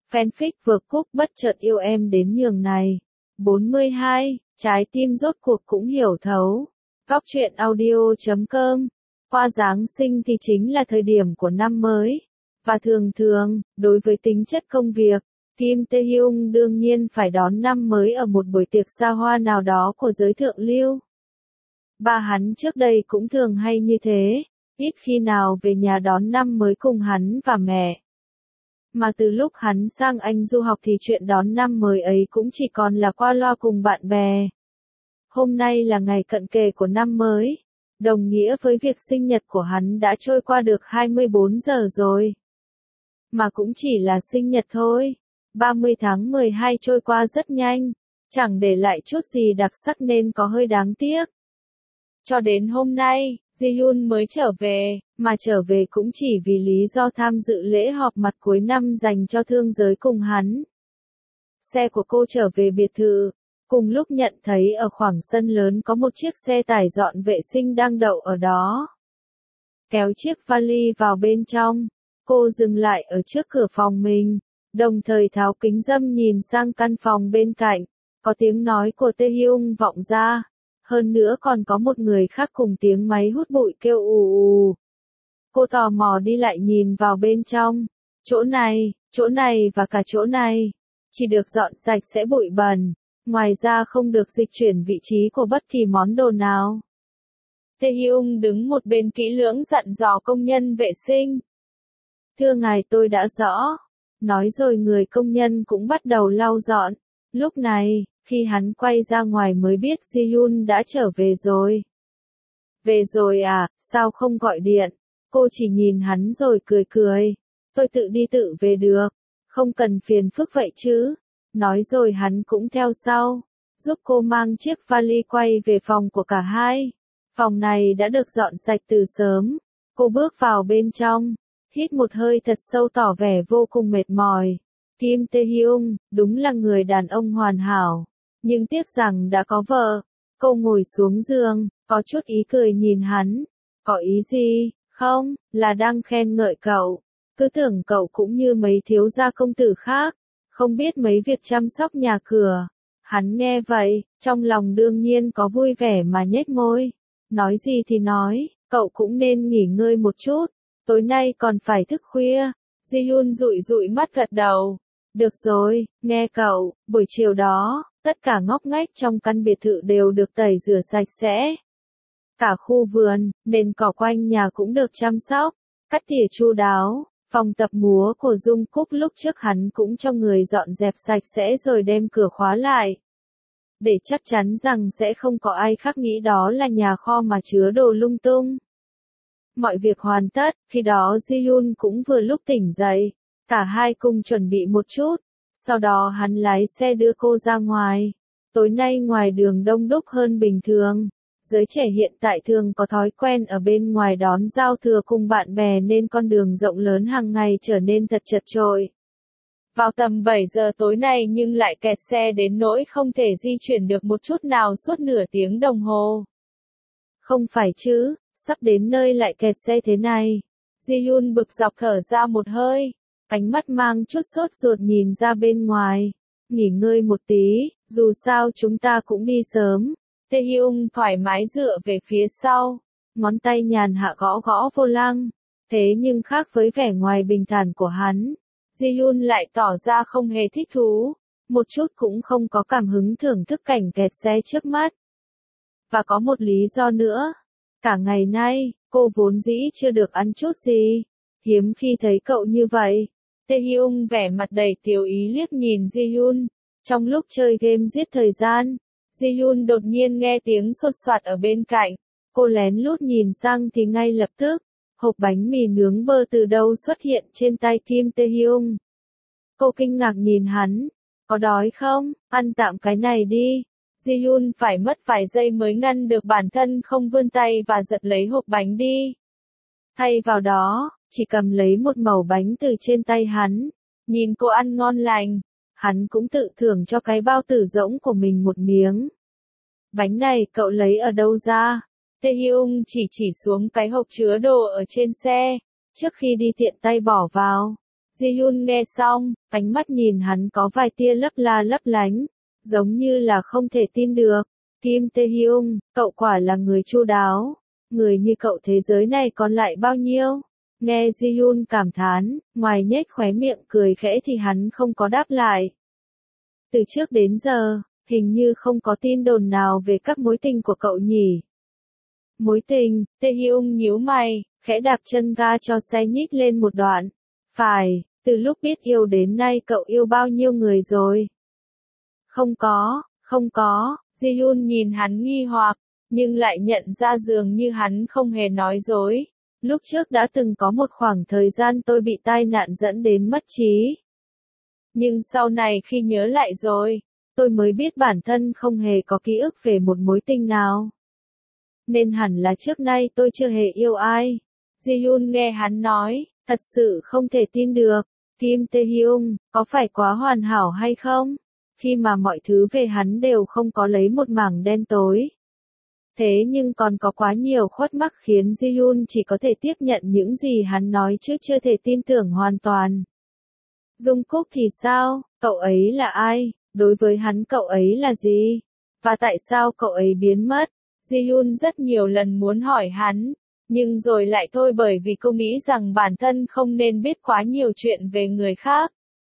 Fanfic vượt cúp bất chợt yêu em đến nhường này. 42, trái tim rốt cuộc cũng hiểu thấu. Góc truyện audio.com. Qua Giáng sinh thì chính là thời điểm của năm mới. Và thường thường, đối với tính chất công việc, Kim Tae Hyung đương nhiên phải đón năm mới ở một buổi tiệc xa hoa nào đó của giới thượng lưu. Ba hắn trước đây cũng thường hay như thế, ít khi nào về nhà đón năm mới cùng hắn và mẹ. Mà từ lúc hắn sang Anh du học thì chuyện đón năm mới ấy cũng chỉ còn là qua loa cùng bạn bè. Hôm nay là ngày cận kề của năm mới, đồng nghĩa với việc sinh nhật của hắn đã trôi qua được 24 giờ rồi. Mà cũng chỉ là sinh nhật thôi, 30 tháng 12 trôi qua rất nhanh, chẳng để lại chút gì đặc sắc nên có hơi đáng tiếc. Cho đến hôm nay, Ji-yoon mới trở về, mà trở về cũng chỉ vì lý do tham dự lễ họp mặt cuối năm dành cho thương giới cùng hắn. Xe của cô trở về biệt thự, cùng lúc nhận thấy ở khoảng sân lớn có một chiếc xe tải dọn vệ sinh đang đậu ở đó. Kéo chiếc vali vào bên trong, cô dừng lại ở trước cửa phòng mình, đồng thời tháo kính râm nhìn sang căn phòng bên cạnh, có tiếng nói của Tae Hyung vọng ra. Hơn nữa còn có một người khác cùng tiếng máy hút bụi kêu ù ù. Cô tò mò đi lại nhìn vào bên trong. Chỗ này và cả chỗ này. Chỉ được dọn sạch sẽ bụi bẩn. Ngoài ra không được dịch chuyển vị trí của bất kỳ món đồ nào. Tae Hyung đứng một bên kỹ lưỡng dặn dò công nhân vệ sinh. Thưa ngài tôi đã rõ. Nói rồi người công nhân cũng bắt đầu lau dọn. Lúc này, khi hắn quay ra ngoài mới biết Ji-yoon đã trở về rồi. Về rồi à, sao không gọi điện? Cô chỉ nhìn hắn rồi cười cười. Tôi tự đi tự về được, không cần phiền phức vậy chứ. Nói rồi hắn cũng theo sau, giúp cô mang chiếc vali quay về phòng của cả hai. Phòng này đã được dọn sạch từ sớm. Cô bước vào bên trong, hít một hơi thật sâu tỏ vẻ vô cùng mệt mỏi. Kim Tae Hyung, đúng là người đàn ông hoàn hảo. Nhưng tiếc rằng đã có vợ. Cô ngồi xuống giường, có chút ý cười nhìn hắn. Có ý gì? Không, là đang khen ngợi cậu. Cứ tưởng cậu cũng như mấy thiếu gia công tử khác, không biết mấy việc chăm sóc nhà cửa. Hắn nghe vậy, trong lòng đương nhiên có vui vẻ mà nhếch môi. Nói gì thì nói, cậu cũng nên nghỉ ngơi một chút. Tối nay còn phải thức khuya. Ji-yoon dụi dụi mắt gật đầu. Được rồi, nghe cậu, buổi chiều đó, tất cả ngóc ngách trong căn biệt thự đều được tẩy rửa sạch sẽ. Cả khu vườn, nền cỏ quanh nhà cũng được chăm sóc, cắt tỉa chu đáo. Phòng tập múa của Dung Cúc lúc trước hắn cũng cho người dọn dẹp sạch sẽ rồi đem cửa khóa lại. Để chắc chắn rằng sẽ không có ai khác nghĩ đó là nhà kho mà chứa đồ lung tung. Mọi việc hoàn tất, khi đó Ji-yoon cũng vừa lúc tỉnh dậy. Cả hai cùng chuẩn bị một chút, sau đó hắn lái xe đưa cô ra ngoài. Tối nay ngoài đường đông đúc hơn bình thường. Giới trẻ hiện tại thường có thói quen ở bên ngoài đón giao thừa cùng bạn bè nên con đường rộng lớn hàng ngày trở nên thật chật chội. Vào tầm 7 giờ tối nay nhưng lại kẹt xe đến nỗi không thể di chuyển được một chút nào suốt nửa tiếng đồng hồ. Không phải chứ, sắp đến nơi lại kẹt xe thế này. Ji-yoon bực dọc thở ra một hơi. Ánh mắt mang chút sốt ruột nhìn ra bên ngoài. Nghỉ ngơi một tí, dù sao chúng ta cũng đi sớm. Tae Hyung thoải mái dựa về phía sau. Ngón tay nhàn hạ gõ gõ vô lăng. Thế nhưng khác với vẻ ngoài bình thản của hắn, Ji-yoon lại tỏ ra không hề thích thú. Một chút cũng không có cảm hứng thưởng thức cảnh kẹt xe trước mắt. Và có một lý do nữa. Cả ngày nay, cô vốn dĩ chưa được ăn chút gì. Hiếm khi thấy cậu như vậy. Tae Hyung vẻ mặt đầy tiểu ý liếc nhìn Ji-yoon. Trong lúc chơi game giết thời gian, Ji-yoon đột nhiên nghe tiếng sột soạt ở bên cạnh. Cô lén lút nhìn sang thì ngay lập tức, hộp bánh mì nướng bơ từ đâu xuất hiện trên tay Kim Tae Hyung. Cô kinh ngạc nhìn hắn. Có đói không? Ăn tạm cái này đi. Ji-yoon phải mất vài giây mới ngăn được bản thân không vươn tay và giật lấy hộp bánh đi. Thay vào đó, chỉ cầm lấy một mẩu bánh từ trên tay hắn. Nhìn cô ăn ngon lành, hắn cũng tự thưởng cho cái bao tử rỗng của mình một miếng. Bánh này cậu lấy ở đâu ra? Tae Hyung chỉ xuống cái hộp chứa đồ ở trên xe, trước khi đi tiện tay bỏ vào. Ji-yoon nghe xong, ánh mắt nhìn hắn có vài tia lấp la lấp lánh, giống như là không thể tin được. Kim Tae-hyung, cậu quả là người chu đáo. Người như cậu thế giới này còn lại bao nhiêu? Nghe Ji-yoon cảm thán, ngoài nhếch khóe miệng cười khẽ thì hắn không có đáp lại. Từ trước đến giờ, hình như không có tin đồn nào về các mối tình của cậu nhỉ. Mối tình, Tae-hyung nhíu mày, khẽ đạp chân ga cho xe nhích lên một đoạn. Phải, từ lúc biết yêu đến nay cậu yêu bao nhiêu người rồi? Không có, Ji-yoon nhìn hắn nghi hoặc, nhưng lại nhận ra dường như hắn không hề nói dối. Lúc trước đã từng có một khoảng thời gian tôi bị tai nạn dẫn đến mất trí. Nhưng sau này khi nhớ lại rồi, tôi mới biết bản thân không hề có ký ức về một mối tình nào. Nên hẳn là trước nay tôi chưa hề yêu ai. Ji-yoon nghe hắn nói, thật sự không thể tin được. Kim Tae-hyung, có phải quá hoàn hảo hay không? Khi mà mọi thứ về hắn đều không có lấy một mảng đen tối. Thế nhưng còn có quá nhiều khuất mắc khiến Ji-yoon chỉ có thể tiếp nhận những gì hắn nói chứ chưa thể tin tưởng hoàn toàn. Jungkook thì sao? Cậu ấy là ai? Đối với hắn cậu ấy là gì? Và tại sao cậu ấy biến mất? Ji-yoon rất nhiều lần muốn hỏi hắn, nhưng rồi lại thôi bởi vì cô nghĩ rằng bản thân không nên biết quá nhiều chuyện về người khác.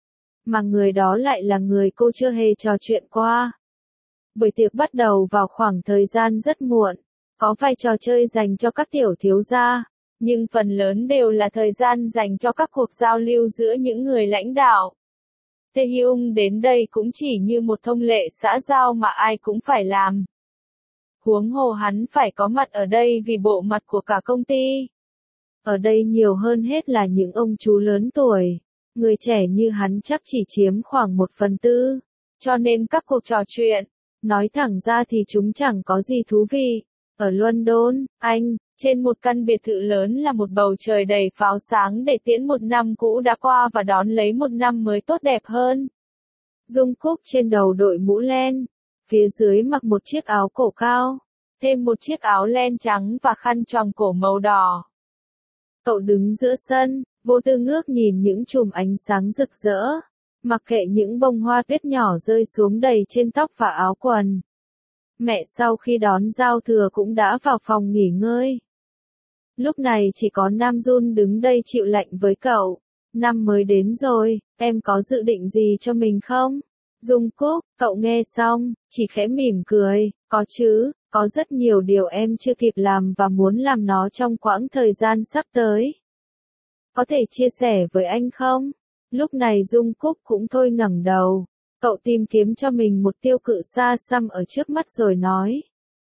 Mà người đó lại là người cô chưa hề trò chuyện qua. Buổi tiệc bắt đầu vào khoảng thời gian rất muộn, có vài trò chơi dành cho các tiểu thiếu gia, nhưng phần lớn đều là thời gian dành cho các cuộc giao lưu giữa những người lãnh đạo. Tae-hyung đến đây cũng chỉ như một thông lệ xã giao mà ai cũng phải làm. Huống hồ hắn phải có mặt ở đây vì bộ mặt của cả công ty. Ở đây nhiều hơn hết là những ông chú lớn tuổi. Người trẻ như hắn chắc chỉ chiếm khoảng 1/4. Cho nên các cuộc trò chuyện, nói thẳng ra thì chúng chẳng có gì thú vị. Ở London, Anh, trên một căn biệt thự lớn là một bầu trời đầy pháo sáng để tiễn một năm cũ đã qua và đón lấy một năm mới tốt đẹp hơn. Jungkook trên đầu đội mũ len, phía dưới mặc một chiếc áo cổ cao, thêm một chiếc áo len trắng và khăn choàng cổ màu đỏ. Cậu đứng giữa sân, vô tư ngước nhìn những chùm ánh sáng rực rỡ, mặc kệ những bông hoa tuyết nhỏ rơi xuống đầy trên tóc và áo quần. Mẹ sau khi đón giao thừa cũng đã vào phòng nghỉ ngơi. Lúc này chỉ có Nam Jun đứng đây chịu lạnh với cậu. Năm mới đến rồi, em có dự định gì cho mình không? Jungkook, cậu nghe xong, chỉ khẽ mỉm cười, có chứ, có rất nhiều điều em chưa kịp làm và muốn làm nó trong quãng thời gian sắp tới. Có thể chia sẻ với anh không? Lúc này Jungkook cũng thôi ngẩng đầu. Cậu tìm kiếm cho mình một tiêu cự xa xăm ở trước mắt rồi nói.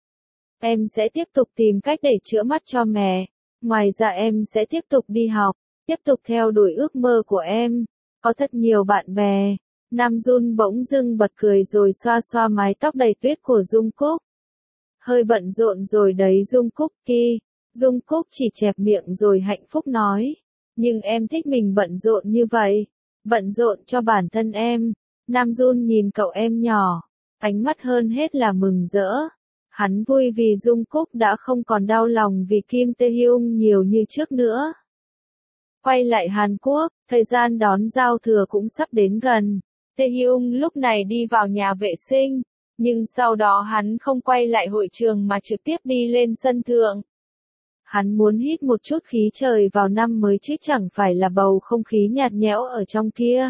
Em sẽ tiếp tục tìm cách để chữa mắt cho mẹ. Ngoài ra em sẽ tiếp tục đi học, tiếp tục theo đuổi ước mơ của em. Có thật nhiều bạn bè. Nam Jun bỗng dưng bật cười rồi xoa xoa mái tóc đầy tuyết của Jungkook. Hơi bận rộn rồi đấy Jungkook kia. Jungkook chỉ chẹp miệng rồi hạnh phúc nói. Nhưng em thích mình bận rộn như vậy. Bận rộn cho bản thân em. Nam Jun nhìn cậu em nhỏ, ánh mắt hơn hết là mừng rỡ. Hắn vui vì Jungkook đã không còn đau lòng vì Kim Tae-hyung nhiều như trước nữa. Quay lại Hàn Quốc, thời gian đón giao thừa cũng sắp đến gần. Tae-hyung lúc này đi vào nhà vệ sinh, nhưng sau đó hắn không quay lại hội trường mà trực tiếp đi lên sân thượng. Hắn muốn hít một chút khí trời vào năm mới chứ chẳng phải là bầu không khí nhạt nhẽo ở trong kia.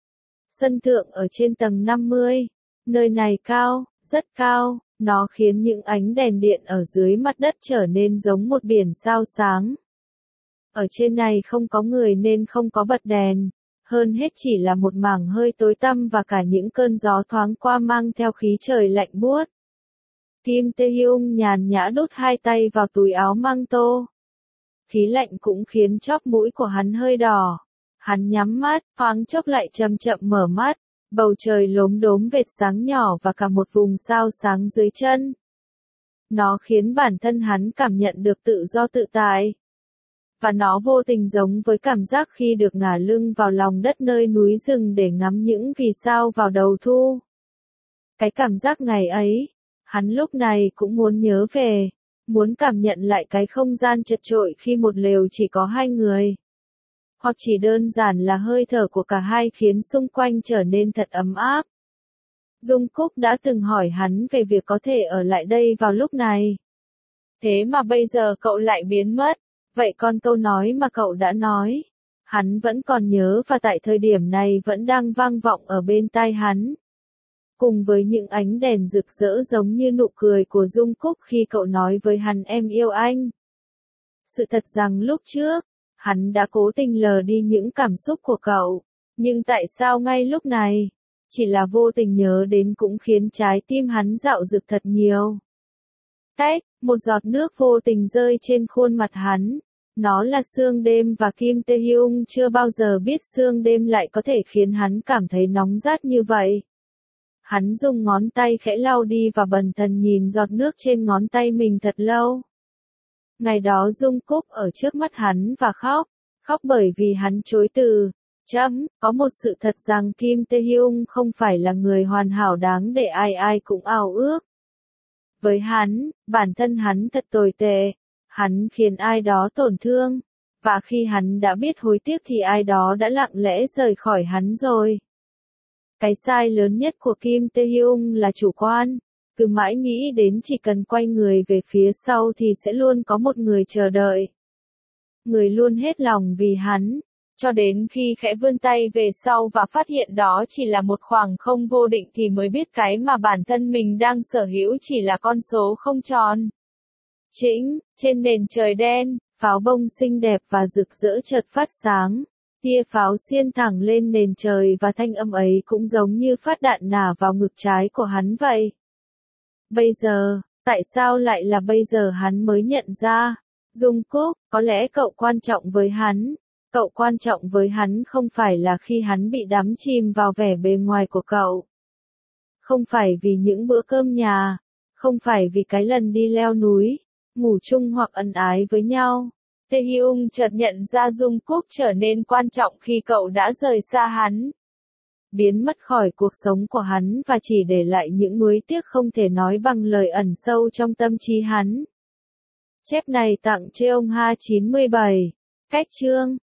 Sân thượng ở trên tầng 50. Nơi này cao, rất cao, nó khiến những ánh đèn điện ở dưới mặt đất trở nên giống một biển sao sáng. Ở trên này không có người nên không có bật đèn, hơn hết chỉ là một mảng hơi tối tăm và cả những cơn gió thoáng qua mang theo khí trời lạnh buốt. Kim Tae-hyung nhàn nhã đút hai tay vào túi áo măng tô. Khí lạnh cũng khiến chóp mũi của hắn hơi đỏ. Hắn nhắm mắt, thoáng chốc lại chậm chậm mở mắt, bầu trời lốm đốm vệt sáng nhỏ và cả một vùng sao sáng dưới chân. Nó khiến bản thân hắn cảm nhận được tự do tự tại. Và nó vô tình giống với cảm giác khi được ngả lưng vào lòng đất nơi núi rừng để ngắm những vì sao vào đầu thu. Cái cảm giác ngày ấy, hắn lúc này cũng muốn nhớ về, muốn cảm nhận lại cái không gian chật chội khi một lều chỉ có hai người. hoặc chỉ đơn giản là hơi thở của cả hai khiến xung quanh trở nên thật ấm áp. Dung Cúc đã từng hỏi hắn về việc có thể ở lại đây vào lúc này. Thế mà bây giờ cậu lại biến mất, vậy còn câu nói mà cậu đã nói, hắn vẫn còn nhớ và tại thời điểm này vẫn đang vang vọng ở bên tai hắn. Cùng với những ánh đèn rực rỡ giống như nụ cười của Dung Cúc khi cậu nói với hắn em yêu anh. Sự thật rằng lúc trước, hắn đã cố tình lờ đi những cảm xúc của cậu, nhưng tại sao ngay lúc này, chỉ là vô tình nhớ đến cũng khiến trái tim hắn dạo dực thật nhiều. Tách, một giọt nước vô tình rơi trên khuôn mặt hắn. Nó là sương đêm và Kim Tae-hyung chưa bao giờ biết sương đêm lại có thể khiến hắn cảm thấy nóng rát như vậy. Hắn dùng ngón tay khẽ lau đi và bần thần nhìn giọt nước trên ngón tay mình thật lâu. Ngày đó Dung Cúc ở trước mắt hắn và khóc bởi vì hắn chối từ. Có một sự thật rằng Kim Tae-hyung không phải là người hoàn hảo đáng để ai ai cũng ao ước. Với hắn, bản thân hắn thật tồi tệ, hắn khiến ai đó tổn thương, và khi hắn đã biết hối tiếc thì ai đó đã lặng lẽ rời khỏi hắn rồi. Cái sai lớn nhất của Kim Tae-hyung là chủ quan, cứ mãi nghĩ đến chỉ cần quay người về phía sau thì sẽ luôn có một người chờ đợi. Người luôn hết lòng vì hắn, cho đến khi khẽ vươn tay về sau và phát hiện đó chỉ là một khoảng không vô định thì mới biết cái mà bản thân mình đang sở hữu chỉ là con số không tròn. Trên nền trời đen, pháo bông xinh đẹp và rực rỡ chợt phát sáng. Tia pháo xiên thẳng lên nền trời và thanh âm ấy cũng giống như phát đạn nả vào ngực trái của hắn vậy. Bây giờ, tại sao lại là bây giờ hắn mới nhận ra? Dung Cúc, có lẽ cậu quan trọng với hắn. Cậu quan trọng với hắn không phải là khi hắn bị đắm chìm vào vẻ bề ngoài của cậu. Không phải vì những bữa cơm nhà. Không phải vì cái lần đi leo núi, ngủ chung hoặc ân ái với nhau. Tae-hyung chợt nhận ra Dung Cúc trở nên quan trọng khi cậu đã rời xa hắn. Biến mất khỏi cuộc sống của hắn và chỉ để lại những nuối tiếc không thể nói bằng lời ẩn sâu trong tâm trí hắn. Chép này tặng Cheong Ha 97. Cách chương